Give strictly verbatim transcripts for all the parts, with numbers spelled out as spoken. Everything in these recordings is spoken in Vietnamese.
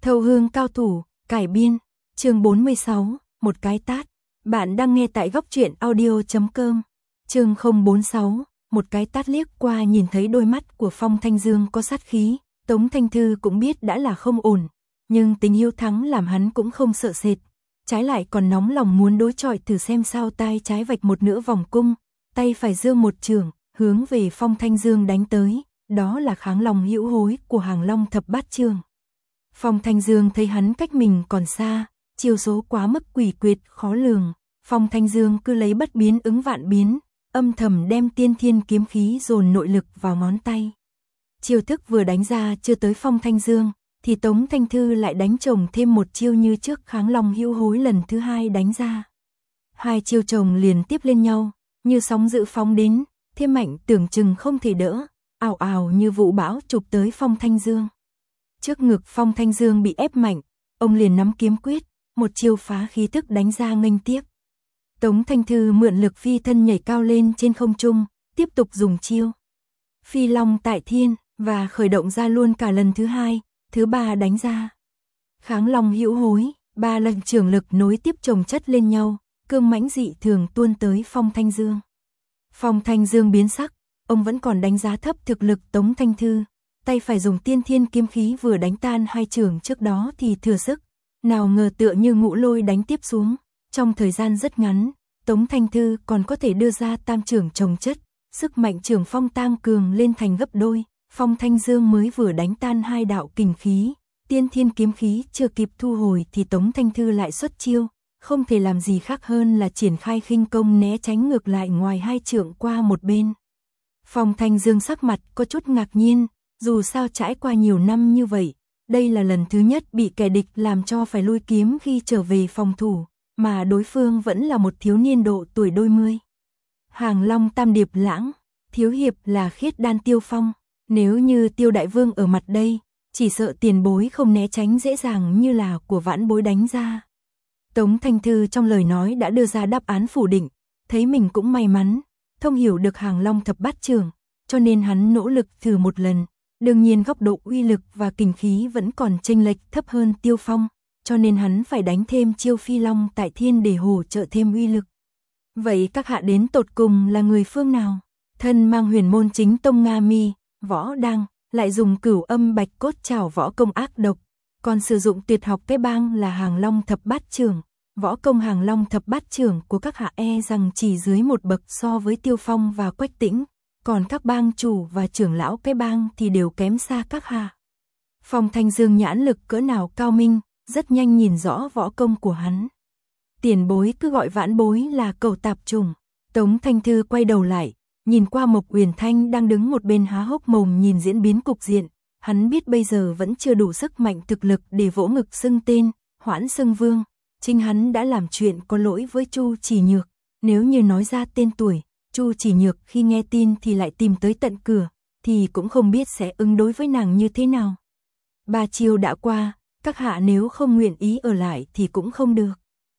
Thâu hương cao thủ, cải biên, chương bốn mươi sáu, một cái tát. Bạn đang nghe tại góc truyện audio chấm com. Chương không bốn sáu, một cái tát liếc qua nhìn thấy đôi mắt của Phong Thanh Dương có sát khí, Tống Thanh Thư cũng biết đã là không ổn, nhưng tính hiếu thắng làm hắn cũng không sợ sệt, trái lại còn nóng lòng muốn đối chọi thử xem sao. Tay trái vạch một nửa vòng cung, tay phải giơ một chưởng, hướng về Phong Thanh Dương đánh tới, đó là kháng long hữu hối của Hàng Long thập bát chưởng. Phong Thanh Dương thấy hắn cách mình còn xa, chiêu số quá mức quỷ quyệt khó lường, Phong Thanh Dương cứ lấy bất biến ứng vạn biến, âm thầm đem tiên thiên kiếm khí dồn nội lực vào ngón tay. Chiêu thức vừa đánh ra chưa tới Phong Thanh Dương, thì Tống Thanh Thư lại đánh chồng thêm một chiêu như trước kháng long hữu hối lần thứ hai đánh ra. Hai chiêu chồng liền tiếp lên nhau, như sóng dữ phóng đến, thêm mạnh tưởng chừng không thể đỡ, ào ào như vũ bão chụp tới Phong Thanh Dương. Trước ngực Phong Thanh Dương bị ép mạnh, ông liền nắm kiếm quyết, một chiêu phá khí tức đánh ra nghênh tiếp. Tống Thanh Thư mượn lực phi thân nhảy cao lên trên không trung, tiếp tục dùng chiêu Phi Long tại thiên và khởi động ra luôn cả lần thứ hai, thứ ba đánh ra. Kháng long hữu hối, ba lần trưởng lực nối tiếp chồng chất lên nhau, cương mãnh dị thường tuôn tới Phong Thanh Dương. Phong Thanh Dương biến sắc, ông vẫn còn đánh giá thấp thực lực Tống Thanh Thư, tay phải dùng tiên thiên kiếm khí vừa đánh tan hai chưởng trước đó thì thừa sức, nào ngờ tựa như ngũ lôi đánh tiếp xuống, trong thời gian rất ngắn, Tống Thanh Thư còn có thể đưa ra tam chưởng chồng chất, sức mạnh chưởng phong tăng cường lên thành gấp đôi. Phong Thanh Dương mới vừa đánh tan hai đạo kình khí, tiên thiên kiếm khí chưa kịp thu hồi thì Tống Thanh Thư lại xuất chiêu, không thể làm gì khác hơn là triển khai khinh công né tránh ngược lại ngoài hai chưởng qua một bên. Phong Thanh Dương sắc mặt có chút ngạc nhiên, dù sao trải qua nhiều năm như vậy, đây là lần thứ nhất bị kẻ địch làm cho phải lui kiếm khi trở về phòng thủ, mà đối phương vẫn là một thiếu niên độ tuổi đôi mươi. Hàng Long tam điệp lãng, thiếu hiệp là Khiết Đan Tiêu Phong. Nếu như Tiêu Đại Vương ở mặt đây, chỉ sợ tiền bối không né tránh dễ dàng như là của vãn bối đánh ra. Tống Thanh Thư trong lời nói đã đưa ra đáp án phủ định, thấy mình cũng may mắn, thông hiểu được Hàng Long thập bát chưởng, cho nên hắn nỗ lực thử một lần. Đương nhiên góc độ uy lực và kình khí vẫn còn chênh lệch thấp hơn Tiêu Phong, cho nên hắn phải đánh thêm chiêu Phi Long tại thiên để hỗ trợ thêm uy lực. Vậy các hạ đến tột cùng là người phương nào? Thân mang huyền môn chính tông Nga Mi, võ đăng, lại dùng cửu âm bạch cốt trảo võ công ác độc, còn sử dụng tuyệt học cái bang là Hàng Long thập bát chưởng. Võ công Hàng Long thập bát chưởng của các hạ e rằng chỉ dưới một bậc so với Tiêu Phong và Quách Tĩnh, còn các bang chủ và trưởng lão cái bang thì đều kém xa các hạ. Phong Thanh Dương nhãn lực cỡ nào cao minh, rất nhanh nhìn rõ võ công của hắn. Tiền bối cứ gọi vãn bối là cẩu tạp trùng. Tống Thanh Thư quay đầu lại, nhìn qua Mộc Uyển Thanh đang đứng một bên há hốc mồm nhìn diễn biến cục diện, hắn biết bây giờ vẫn chưa đủ sức mạnh thực lực để vỗ ngực xưng tên, hoãn xưng vương, chính hắn đã làm chuyện có lỗi với Chu Chỉ Nhược, nếu như nói ra tên tuổi, Chu Chỉ Nhược khi nghe tin thì lại tìm tới tận cửa, thì cũng không biết sẽ ứng đối với nàng như thế nào. Ba chiêu đã qua, các hạ nếu không nguyện ý ở lại thì cũng không được.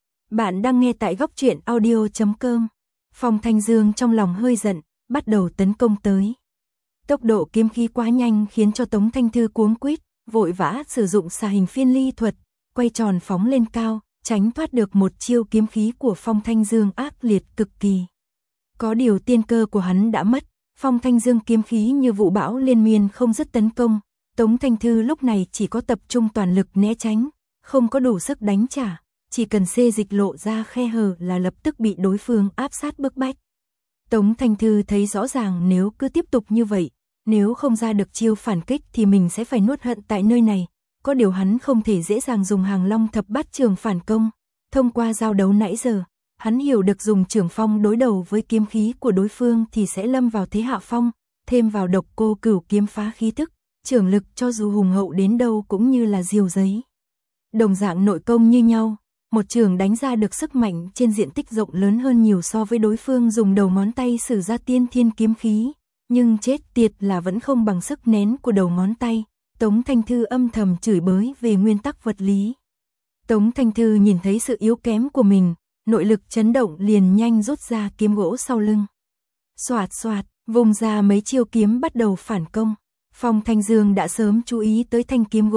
Bạn đang nghe tại góc truyện audio chấm com. Phong Thanh Dương trong lòng hơi giận, bắt đầu tấn công tới. Tốc độ kiếm khí quá nhanh khiến cho Tống Thanh Thư cuống quýt, vội vã sử dụng xà hình phiên ly thuật, quay tròn phóng lên cao, tránh thoát được một chiêu kiếm khí của Phong Thanh Dương ác liệt cực kỳ. Có điều tiên cơ của hắn đã mất, Phong Thanh Dương kiếm khí như vụ bão liên miên không dứt tấn công, Tống Thanh Thư lúc này chỉ có tập trung toàn lực né tránh, không có đủ sức đánh trả, chỉ cần xê dịch lộ ra khe hở là lập tức bị đối phương áp sát bức bách. Tống Thanh Thư thấy rõ ràng nếu cứ tiếp tục như vậy, nếu không ra được chiêu phản kích thì mình sẽ phải nuốt hận tại nơi này, có điều hắn không thể dễ dàng dùng Hàng Long thập bát chưởng phản công. Thông qua giao đấu nãy giờ, hắn hiểu được dùng chưởng phong đối đầu với kiếm khí của đối phương thì sẽ lâm vào thế hạ phong, thêm vào độc cô cửu kiếm phá khí tức, chưởng lực cho dù hùng hậu đến đâu cũng như là diều giấy. Đồng dạng nội công như nhau, một chưởng đánh ra được sức mạnh trên diện tích rộng lớn hơn nhiều so với đối phương dùng đầu ngón tay sử ra tiên thiên kiếm khí, nhưng chết tiệt là vẫn không bằng sức nén của đầu ngón tay. Tống Thanh Thư âm thầm chửi bới về nguyên tắc vật lý. Tống Thanh Thư nhìn thấy sự yếu kém của mình, nội lực chấn động liền nhanh rút ra kiếm gỗ sau lưng. Xoạt xoạt, vùng ra mấy chiêu kiếm bắt đầu phản công. Phong Thanh Dương đã sớm chú ý tới thanh kiếm gỗ,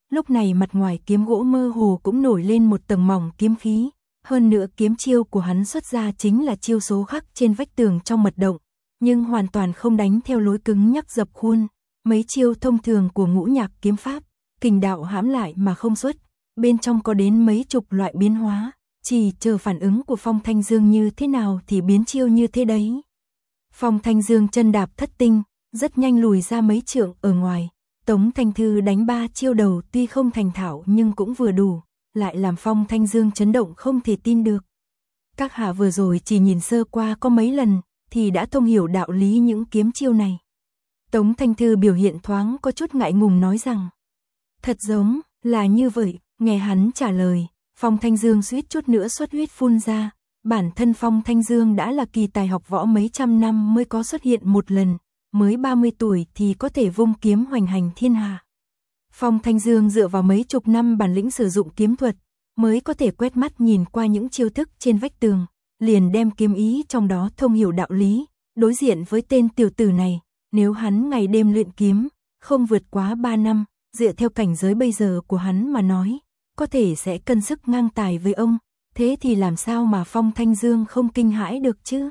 lúc này mặt ngoài kiếm gỗ mơ hồ cũng nổi lên một tầng mỏng kiếm khí, hơn nữa kiếm chiêu của hắn xuất ra chính là chiêu số khắc trên vách tường trong mật động, nhưng hoàn toàn không đánh theo lối cứng nhắc dập khuôn, mấy chiêu thông thường của ngũ nhạc kiếm pháp, kình đạo hãm lại mà không xuất, bên trong có đến mấy chục loại biến hóa, chỉ chờ phản ứng của Phong Thanh Dương như thế nào thì biến chiêu như thế đấy. Phong Thanh Dương chân đạp thất tinh, rất nhanh lùi ra mấy trượng ở ngoài, Tống Thanh Thư đánh ba chiêu đầu tuy không thành thạo nhưng cũng vừa đủ, lại làm Phong Thanh Dương chấn động không thể tin được. Các hạ vừa rồi chỉ nhìn sơ qua có mấy lần, thì đã thông hiểu đạo lý những kiếm chiêu này. Tống Thanh Thư biểu hiện thoáng có chút ngại ngùng nói rằng, thật giống là như vậy. Nghe hắn trả lời, Phong Thanh Dương suýt chút nữa xuất huyết phun ra, bản thân Phong Thanh Dương đã là kỳ tài học võ mấy trăm năm mới có xuất hiện một lần, mới ba mươi tuổi thì có thể vung kiếm hoành hành thiên hạ. Phong Thanh Dương dựa vào mấy chục năm bản lĩnh sử dụng kiếm thuật, mới có thể quét mắt nhìn qua những chiêu thức trên vách tường, liền đem kiếm ý trong đó thông hiểu đạo lý, đối diện với tên tiểu tử này, nếu hắn ngày đêm luyện kiếm, không vượt quá ba năm, dựa theo cảnh giới bây giờ của hắn mà nói, có thể sẽ cân sức ngang tài với ông, thế thì làm sao mà Phong Thanh Dương không kinh hãi được chứ?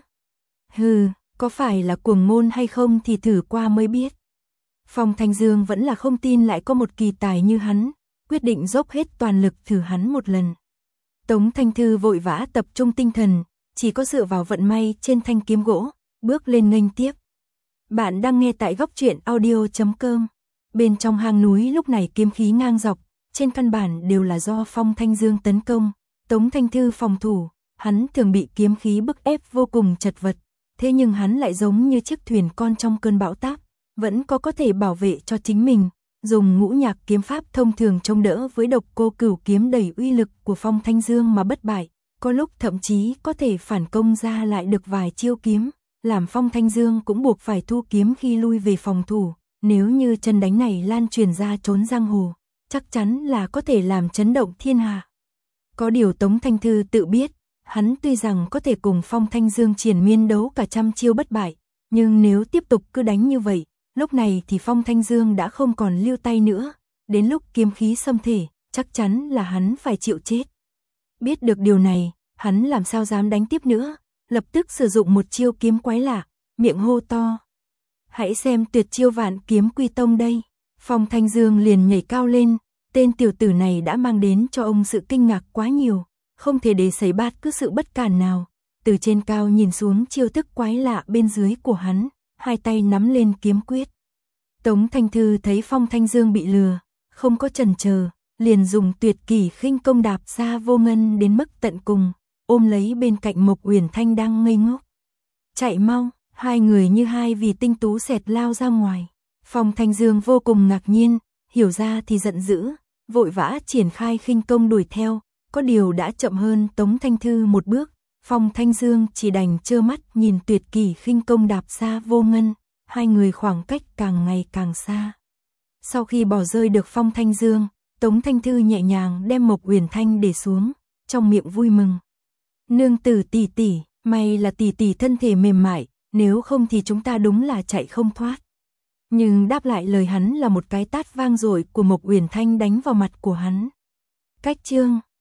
Hừ, có phải là cuồng ngôn hay không thì thử qua mới biết. Phong Thanh Dương vẫn là không tin lại có một kỳ tài như hắn, quyết định dốc hết toàn lực thử hắn một lần. Tống Thanh Thư vội vã tập trung tinh thần, chỉ có dựa vào vận may trên thanh kiếm gỗ, bước lên nghênh tiếp. Bạn đang nghe tại góc truyện audio chấm com. Bên trong hang núi lúc này kiếm khí ngang dọc, trên căn bản đều là do Phong Thanh Dương tấn công, Tống Thanh Thư phòng thủ, hắn thường bị kiếm khí bức ép vô cùng chật vật, thế nhưng hắn lại giống như chiếc thuyền con trong cơn bão táp, vẫn có có thể bảo vệ cho chính mình, dùng ngũ nhạc kiếm pháp thông thường chống đỡ với độc cô cửu kiếm đầy uy lực của Phong Thanh Dương mà bất bại, có lúc thậm chí có thể phản công ra lại được vài chiêu kiếm, làm Phong Thanh Dương cũng buộc phải thu kiếm khi lui về phòng thủ, nếu như chân đánh này lan truyền ra trốn giang hồ, chắc chắn là có thể làm chấn động thiên hạ. Có điều Tống Thanh Thư tự biết, hắn tuy rằng có thể cùng Phong Thanh Dương triền miên đấu cả trăm chiêu bất bại, nhưng nếu tiếp tục cứ đánh như vậy, lúc này thì Phong Thanh Dương đã không còn lưu tay nữa, đến lúc kiếm khí xâm thể, chắc chắn là hắn phải chịu chết. Biết được điều này, hắn làm sao dám đánh tiếp nữa, lập tức sử dụng một chiêu kiếm quái lạ, miệng hô to. Hãy xem tuyệt chiêu Vạn Kiếm Quy Tông đây. Phong Thanh Dương liền nhảy cao lên, tên tiểu tử này đã mang đến cho ông sự kinh ngạc quá nhiều, không thể để xảy bát cứ sự bất cản nào. Từ trên cao nhìn xuống chiêu thức quái lạ bên dưới của hắn, hai tay nắm lên kiếm quyết. Tống Thanh Thư thấy Phong Thanh Dương bị lừa, không có chần chờ, liền dùng tuyệt kỷ khinh công đạp ra vô ngân đến mức tận cùng, ôm lấy bên cạnh Mộc Uyển Thanh đang ngây ngốc. Chạy mau, hai người như hai vì tinh tú xẹt lao ra ngoài. Phong Thanh Dương vô cùng ngạc nhiên, hiểu ra thì giận dữ, vội vã triển khai khinh công đuổi theo, có điều đã chậm hơn Tống Thanh Thư một bước. Phong Thanh Dương chỉ đành trơ mắt nhìn tuyệt kỷ khinh công đạp xa vô ngân, hai người khoảng cách càng ngày càng xa. Sau khi bỏ rơi được Phong Thanh Dương, Tống Thanh Thư nhẹ nhàng đem Mộc Uyển Thanh để xuống, trong miệng vui mừng. Nương tử tỷ tỷ, may là tỷ tỷ thân thể mềm mại, nếu không thì chúng ta đúng là chạy không thoát. Nhưng đáp lại lời hắn là một cái tát vang dội của Mộc Uyển Thanh đánh vào mặt của hắn. Cách chương